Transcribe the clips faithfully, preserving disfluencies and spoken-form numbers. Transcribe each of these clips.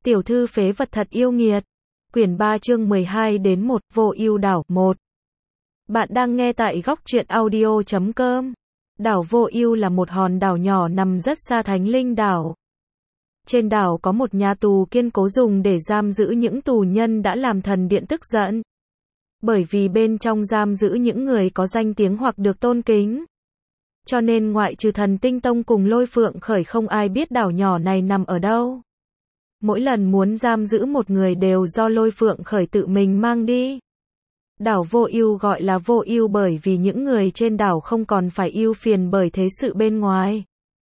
Tiểu thư phế vật thật yêu nghiệt. Quyển ba chương mười hai đến một, Vô Ưu đảo, một. Bạn đang nghe tại góc truyện audio chấm com. Đảo Vô Ưu là một hòn đảo nhỏ nằm rất xa Thánh Linh đảo. Trên đảo có một nhà tù kiên cố dùng để giam giữ những tù nhân đã làm thần điện tức giận. Bởi vì bên trong giam giữ những người có danh tiếng hoặc được tôn kính. Cho nên ngoại trừ Thần Tinh Tông cùng Lôi Phượng Khởi không ai biết đảo nhỏ này nằm ở đâu. Mỗi lần muốn giam giữ một người đều do Lôi Phượng Khởi tự mình mang đi. Đảo Vô Ưu gọi là Vô Ưu bởi vì những người trên đảo không còn phải ưu phiền bởi thế sự bên ngoài.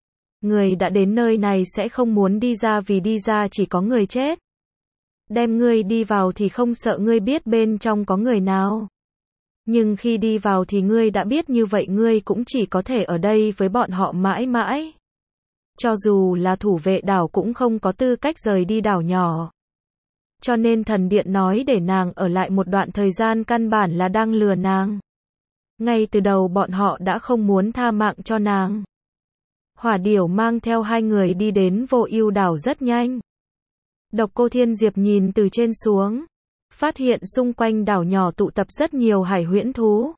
Người đã đến nơi này sẽ không muốn đi ra vì đi ra chỉ có người chết. Đem ngươi đi vào thì không sợ ngươi biết bên trong có người nào. Nhưng khi đi vào thì ngươi đã biết như vậy ngươi cũng chỉ có thể ở đây với bọn họ mãi mãi. Cho dù là thủ vệ đảo cũng không có tư cách rời đi đảo nhỏ. Cho nên thần điện nói để nàng ở lại một đoạn thời gian căn bản là đang lừa nàng. Ngay từ đầu bọn họ đã không muốn tha mạng cho nàng. Hỏa Điểu mang theo hai người đi đến Vô Ưu đảo rất nhanh. Độc Cô Thiên Diệp nhìn từ trên xuống, phát hiện xung quanh đảo nhỏ tụ tập rất nhiều hải huyễn thú.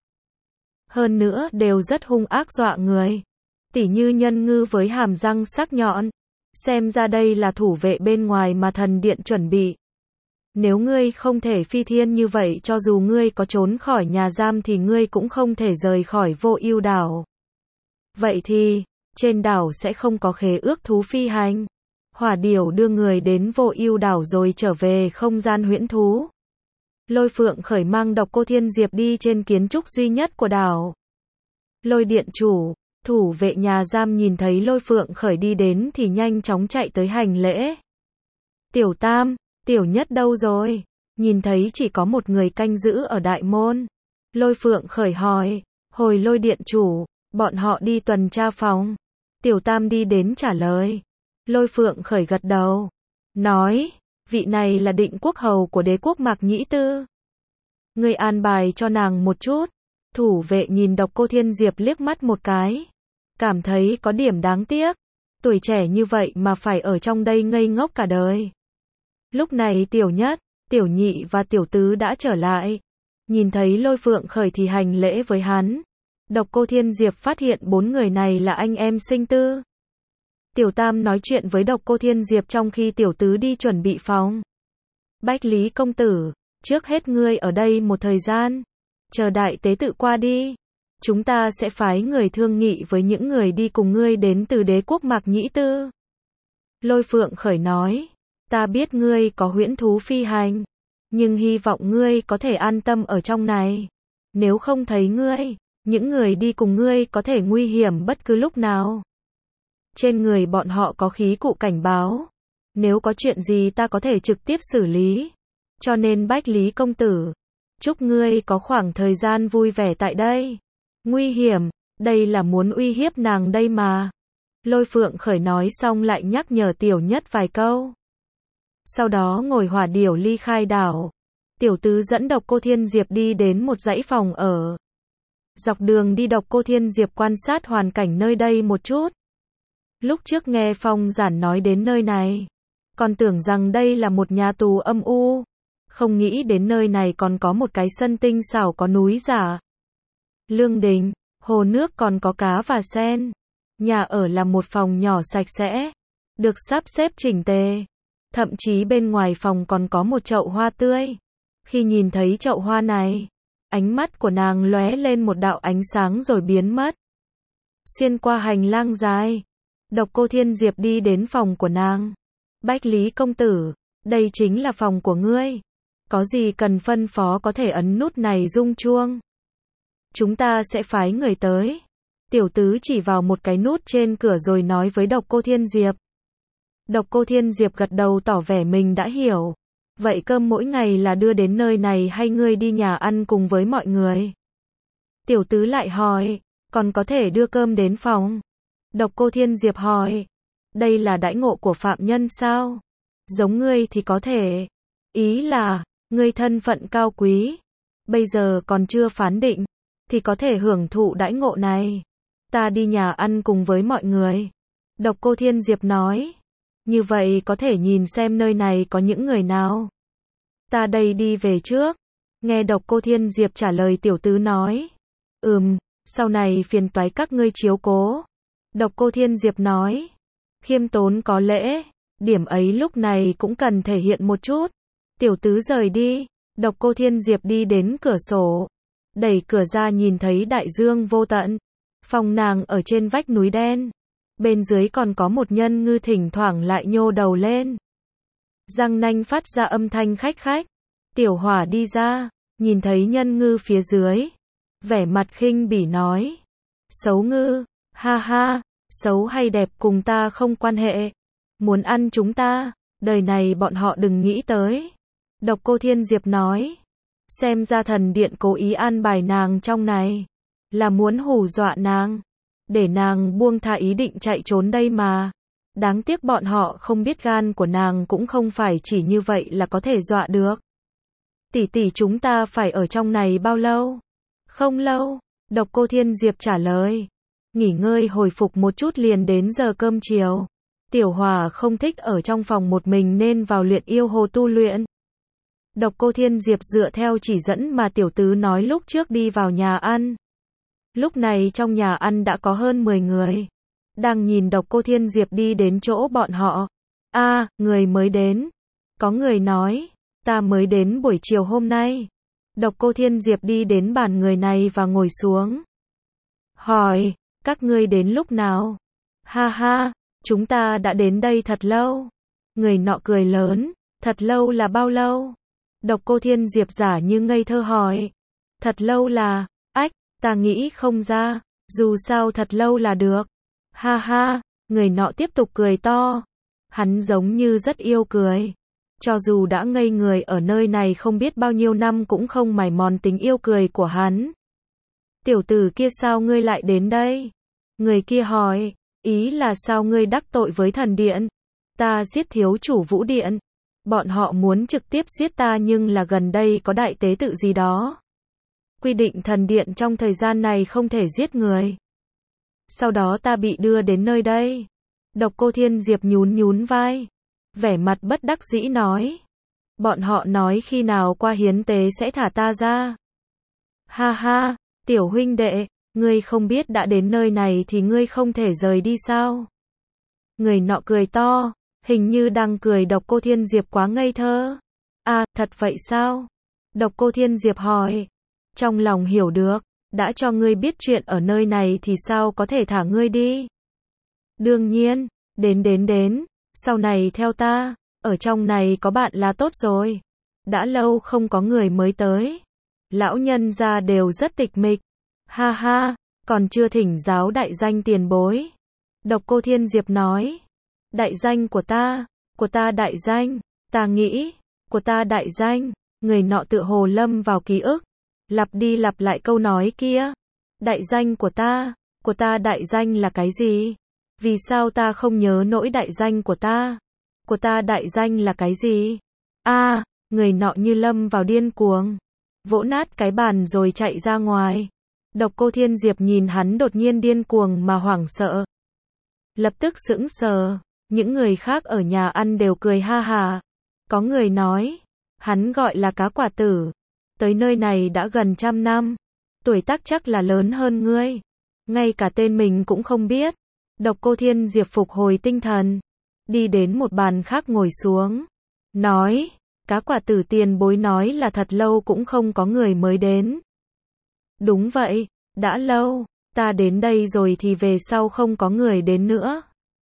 Hơn nữa đều rất hung ác dọa người. Tỉ như nhân ngư với hàm răng sắc nhọn. Xem ra đây là thủ vệ bên ngoài mà thần điện chuẩn bị. Nếu ngươi không thể phi thiên như vậy cho dù ngươi có trốn khỏi nhà giam thì ngươi cũng không thể rời khỏi Vô Ưu đảo. Vậy thì, trên đảo sẽ không có khế ước thú phi hành. Hỏa Điểu đưa người đến Vô Ưu đảo rồi trở về không gian huyễn thú. Lôi Phượng Khởi mang Độc Cô Thiên Diệp đi trên kiến trúc duy nhất của đảo. Lôi điện chủ, thủ vệ nhà giam nhìn thấy Lôi Phượng Khởi đi đến thì nhanh chóng chạy tới hành lễ. Tiểu Tam, Tiểu Nhất đâu rồi? Nhìn thấy chỉ có một người canh giữ ở đại môn. Lôi Phượng Khởi hỏi, hồi Lôi điện chủ, bọn họ đi tuần tra phòng. Tiểu Tam đi đến trả lời. Lôi Phượng Khởi gật đầu, nói, vị này là định quốc hầu của đế quốc Mạc Nhĩ Tư. Ngươi an bài cho nàng một chút. Thủ vệ nhìn Độc Cô Thiên Diệp liếc mắt một cái. Cảm thấy có điểm đáng tiếc. Tuổi trẻ như vậy mà phải ở trong đây ngây ngốc cả đời. Lúc này Tiểu Nhất, Tiểu Nhị và Tiểu Tứ đã trở lại. Nhìn thấy Lôi Phượng Khởi thì hành lễ với hắn. Độc Cô Thiên Diệp phát hiện bốn người này là anh em sinh tư. Tiểu Tam nói chuyện với Độc Cô Thiên Diệp trong khi Tiểu Tứ đi chuẩn bị phòng. Bách Lý công tử, trước hết ngươi ở đây một thời gian. Chờ đại tế tự qua đi. Chúng ta sẽ phái người thương nghị với những người đi cùng ngươi đến từ đế quốc Mạc Nhĩ Tư. Lôi Phượng Khởi nói, ta biết ngươi có huyễn thú phi hành. Nhưng hy vọng ngươi có thể an tâm ở trong này. Nếu không thấy ngươi, những người đi cùng ngươi có thể nguy hiểm bất cứ lúc nào. Trên người bọn họ có khí cụ cảnh báo. Nếu có chuyện gì ta có thể trực tiếp xử lý. Cho nên Bách Lý công tử, chúc ngươi có khoảng thời gian vui vẻ tại đây. Nguy hiểm, đây là muốn uy hiếp nàng đây mà. Lôi Phượng Khởi nói xong lại nhắc nhở Tiểu Nhất vài câu. Sau đó ngồi Hỏa Điểu ly khai đảo. Tiểu Tứ dẫn Độc Cô Thiên Diệp đi đến một dãy phòng ở. Dọc đường đi Độc Cô Thiên Diệp quan sát hoàn cảnh nơi đây một chút. Lúc trước nghe Phong Giản nói đến nơi này, còn tưởng rằng đây là một nhà tù âm u. Không nghĩ đến nơi này còn có một cái sân tinh xảo có núi giả. Lương đình, hồ nước còn có cá và sen. Nhà ở là một phòng nhỏ sạch sẽ, được sắp xếp chỉnh tề. Thậm chí bên ngoài phòng còn có một chậu hoa tươi. Khi nhìn thấy chậu hoa này, ánh mắt của nàng lóe lên một đạo ánh sáng rồi biến mất. Xuyên qua hành lang dài, Độc Cô Thiên Diệp đi đến phòng của nàng. Bách Lý công tử, đây chính là phòng của ngươi. Có gì cần phân phó có thể ấn nút này rung chuông. Chúng ta sẽ phái người tới. Tiểu Tứ chỉ vào một cái nút trên cửa rồi nói với Độc Cô Thiên Diệp. Độc Cô Thiên Diệp gật đầu tỏ vẻ mình đã hiểu. Vậy cơm mỗi ngày là đưa đến nơi này hay ngươi đi nhà ăn cùng với mọi người? Tiểu Tứ lại hỏi, còn có thể đưa cơm đến phòng? Độc Cô Thiên Diệp hỏi, đây là đãi ngộ của phạm nhân sao? Giống ngươi thì có thể. Ý là, ngươi thân phận cao quý, bây giờ còn chưa phán định, thì có thể hưởng thụ đãi ngộ này. Ta đi nhà ăn cùng với mọi người. Độc Cô Thiên Diệp nói. Như vậy có thể nhìn xem nơi này có những người nào. Ta đây đi về trước. Nghe Độc Cô Thiên Diệp trả lời tiểu tứ nói. Ừm, sau này phiền toái các ngươi chiếu cố. Độc Cô Thiên Diệp nói. Khiêm tốn có lễ, điểm ấy lúc này cũng cần thể hiện một chút. Tiểu tứ rời đi, Độc Cô Thiên Diệp đi đến cửa sổ. Đẩy cửa ra nhìn thấy đại dương vô tận. Phòng nàng ở trên vách núi đen. Bên dưới còn có một nhân ngư thỉnh thoảng lại nhô đầu lên. Răng nanh phát ra âm thanh khách khách. Tiểu Hỏa đi ra, nhìn thấy nhân ngư phía dưới. Vẻ mặt khinh bỉ nói. Xấu ngư, ha ha, xấu hay đẹp cùng ta không quan hệ. Muốn ăn chúng ta, đời này bọn họ đừng nghĩ tới. Độc Cô Thiên Diệp nói. Xem ra thần điện cố ý an bài nàng trong này. Là muốn hù dọa nàng. Để nàng buông tha ý định chạy trốn đây mà. Đáng tiếc bọn họ không biết gan của nàng cũng không phải chỉ như vậy là có thể dọa được. Tỷ tỷ chúng ta phải ở trong này bao lâu? Không lâu, Độc Cô Thiên Diệp trả lời. Nghỉ ngơi hồi phục một chút liền đến giờ cơm chiều. Tiểu Hỏa không thích ở trong phòng một mình nên vào luyện yêu hồ tu luyện. Độc Cô Thiên Diệp dựa theo chỉ dẫn mà tiểu tứ nói lúc trước đi vào nhà ăn. Lúc này trong nhà ăn đã có hơn mười người. Đang nhìn Độc Cô Thiên Diệp đi đến chỗ bọn họ. A, à, người mới đến. Có người nói, ta mới đến buổi chiều hôm nay. Độc Cô Thiên Diệp đi đến bàn người này và ngồi xuống. Hỏi, các ngươi đến lúc nào? Ha ha, chúng ta đã đến đây thật lâu. Người nọ cười lớn, thật lâu là bao lâu? Độc Cô Thiên Diệp giả như ngây thơ hỏi. Thật lâu là, ách, ta nghĩ không ra, dù sao thật lâu là được. Ha ha, người nọ tiếp tục cười to. Hắn giống như rất yêu cười. Cho dù đã ngây người ở nơi này không biết bao nhiêu năm cũng không mài mòn tính yêu cười của hắn. Tiểu tử kia sao ngươi lại đến đây? Người kia hỏi, ý là sao ngươi đắc tội với thần điện? Ta giết thiếu chủ Vũ Điện. Bọn họ muốn trực tiếp giết ta nhưng là gần đây có đại tế tự gì đó. Quy định thần điện trong thời gian này không thể giết người. Sau đó ta bị đưa đến nơi đây. Độc Cô Thiên Diệp nhún nhún vai. Vẻ mặt bất đắc dĩ nói. Bọn họ nói khi nào qua hiến tế sẽ thả ta ra. Ha ha, tiểu huynh đệ, ngươi không biết đã đến nơi này thì ngươi không thể rời đi sao? Người nọ cười to, hình như đang cười Độc Cô Thiên Diệp quá ngây thơ. À, thật vậy sao? Độc Cô Thiên Diệp hỏi. Trong lòng hiểu được, đã cho ngươi biết chuyện ở nơi này thì sao có thể thả ngươi đi? Đương nhiên, đến đến đến, sau này theo ta, ở trong này có bạn là tốt rồi. Đã lâu không có người mới tới. Lão nhân gia đều rất tịch mịch. Ha ha, còn chưa thỉnh giáo đại danh tiền bối. Độc Cô Thiên Diệp nói. Đại danh của ta, của ta đại danh, ta nghĩ, của ta đại danh. Người nọ tựa hồ lâm vào ký ức. Lặp đi lặp lại câu nói kia. Đại danh của ta, của ta đại danh là cái gì? Vì sao ta không nhớ nỗi đại danh của ta? Của ta đại danh là cái gì? A, à, người nọ như lâm vào điên cuồng. Vỗ nát cái bàn rồi chạy ra ngoài. Độc Cô Thiên Diệp nhìn hắn đột nhiên điên cuồng mà hoảng sợ. Lập tức sững sờ. Những người khác ở nhà ăn đều cười ha hà. Có người nói, hắn gọi là Cá Quả Tử. Tới nơi này đã gần trăm năm. Tuổi tác chắc là lớn hơn ngươi. Ngay cả tên mình cũng không biết. Độc Cô Thiên Diệp phục hồi tinh thần. Đi đến một bàn khác ngồi xuống. Nói, Cá Quả Tử tiền bối nói là thật lâu cũng không có người mới đến. Đúng vậy, đã lâu. Ta đến đây rồi thì về sau không có người đến nữa.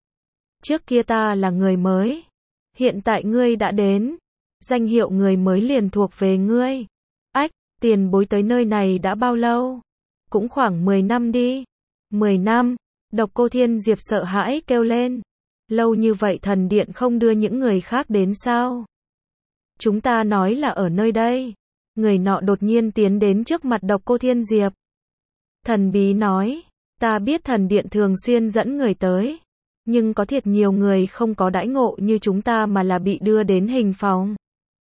Trước kia ta là người mới. Hiện tại ngươi đã đến. Danh hiệu người mới liền thuộc về ngươi. Ách, tiền bối tới nơi này đã bao lâu? Cũng khoảng mười năm đi. mười năm. Độc Cô Thiên Diệp sợ hãi kêu lên. Lâu như vậy thần điện không đưa những người khác đến sao? Chúng ta nói là ở nơi đây. Người nọ đột nhiên tiến đến trước mặt Độc Cô Thiên Diệp. Thần bí nói, ta biết thần điện thường xuyên dẫn người tới. Nhưng có thiệt nhiều người không có đãi ngộ như chúng ta mà là bị đưa đến hình phòng.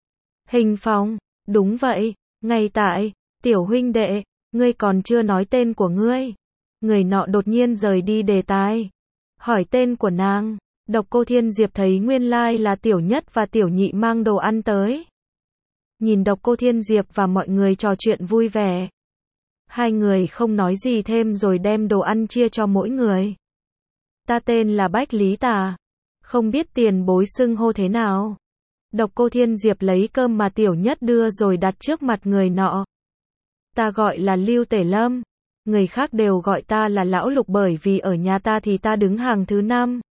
Hình phòng, đúng vậy, ngay tại, tiểu huynh đệ, ngươi còn chưa nói tên của ngươi. Người nọ đột nhiên rời đi đề tài. Hỏi tên của nàng, Độc Cô Thiên Diệp thấy nguyên lai là Tiểu Nhất và Tiểu Nhị mang đồ ăn tới. Nhìn Độc Cô Thiên Diệp và mọi người trò chuyện vui vẻ. Hai người không nói gì thêm rồi đem đồ ăn chia cho mỗi người. Ta tên là Bách Lý Tà. Không biết tiền bối xưng hô thế nào. Độc Cô Thiên Diệp lấy cơm mà Tiểu Nhất đưa rồi đặt trước mặt người nọ. Ta gọi là Lưu Tể Lâm. Người khác đều gọi ta là Lão Lục bởi vì ở nhà ta thì ta đứng hàng thứ năm.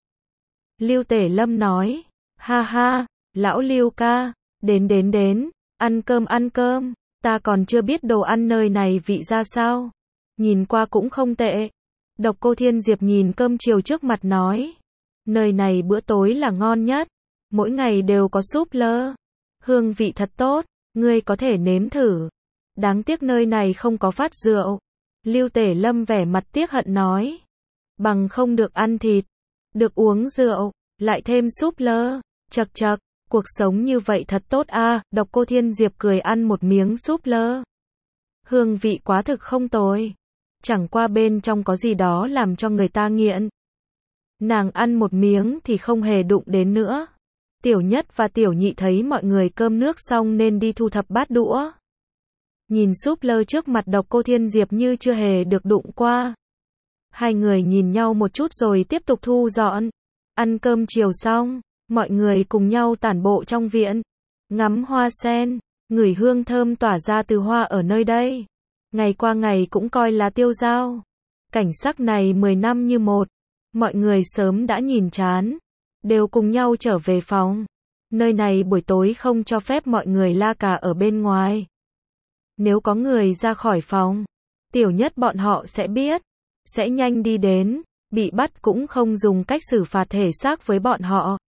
Lưu Tể Lâm nói. Ha ha, Lão Lưu ca, đến đến đến, ăn cơm ăn cơm. Ta còn chưa biết đồ ăn nơi này vị ra sao. Nhìn qua cũng không tệ. Độc Cô Thiên Diệp nhìn cơm chiều trước mặt nói. Nơi này bữa tối là ngon nhất. Mỗi ngày đều có súp lơ. Hương vị thật tốt, ngươi có thể nếm thử. Đáng tiếc nơi này không có phát rượu. Lưu Tể Lâm vẻ mặt tiếc hận nói. Bằng không được ăn thịt, được uống rượu, lại thêm súp lơ. Chậc chậc, cuộc sống như vậy thật tốt a. À. Độc Cô Thiên Diệp cười ăn một miếng súp lơ. Hương vị quá thực không tồi. Chẳng qua bên trong có gì đó làm cho người ta nghiện. Nàng ăn một miếng thì không hề đụng đến nữa. Tiểu Nhất và Tiểu Nhị thấy mọi người cơm nước xong nên đi thu thập bát đũa. Nhìn súp lơ trước mặt Độc Cô Thiên Diệp như chưa hề được đụng qua. Hai người nhìn nhau một chút rồi tiếp tục thu dọn. Ăn cơm chiều xong, mọi người cùng nhau tản bộ trong viện. Ngắm hoa sen, ngửi hương thơm tỏa ra từ hoa ở nơi đây. Ngày qua ngày cũng coi là tiêu dao. Cảnh sắc này mười năm như một. Mọi người sớm đã nhìn chán. Đều cùng nhau trở về phòng. Nơi này buổi tối không cho phép mọi người la cà ở bên ngoài. Nếu có người ra khỏi phòng, Tiểu Nhất bọn họ sẽ biết. Sẽ nhanh đi đến. Bị bắt cũng không dùng cách xử phạt thể xác với bọn họ.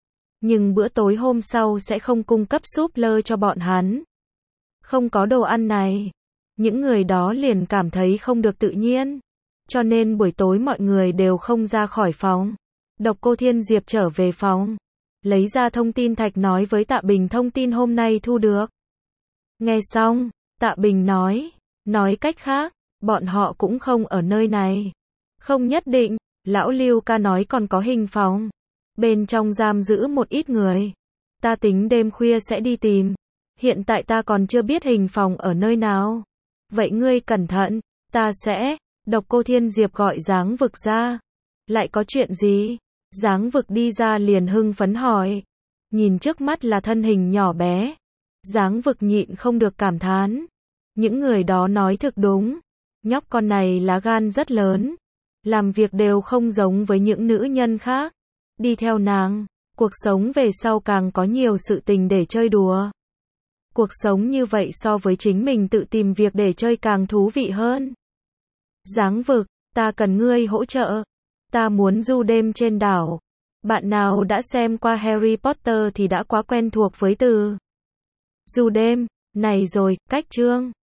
Nhưng bữa tối hôm sau sẽ không cung cấp súp lơ cho bọn hắn. Không có đồ ăn này. Những người đó liền cảm thấy không được tự nhiên. Cho nên buổi tối mọi người đều không ra khỏi phòng. Độc Cô Thiên Diệp trở về phòng. Lấy ra thông tin thạch nói với Tạ Bình thông tin hôm nay thu được. Nghe xong, Tạ Bình nói. Nói cách khác, bọn họ cũng không ở nơi này. Không nhất định, Lão Lưu ca nói còn có hình phòng. Bên trong giam giữ một ít người. Ta tính đêm khuya sẽ đi tìm. Hiện tại ta còn chưa biết hình phòng ở nơi nào. Vậy ngươi cẩn thận, ta sẽ. Độc Cô Thiên Diệp gọi Giáng Vực ra. Lại có chuyện gì? Giáng Vực đi ra liền hưng phấn hỏi. Nhìn trước mắt là thân hình nhỏ bé. Giáng Vực nhịn không được cảm thán. Những người đó nói thực đúng. Nhóc con này lá gan rất lớn. Làm việc đều không giống với những nữ nhân khác. Đi theo nàng, cuộc sống về sau càng có nhiều sự tình để chơi đùa. Cuộc sống như vậy so với chính mình tự tìm việc để chơi càng thú vị hơn. Giáng Vực, ta cần ngươi hỗ trợ. Ta muốn du đêm trên đảo. Bạn nào đã xem qua Harry Potter thì đã quá quen thuộc với từ du đêm. Này rồi, cách chương.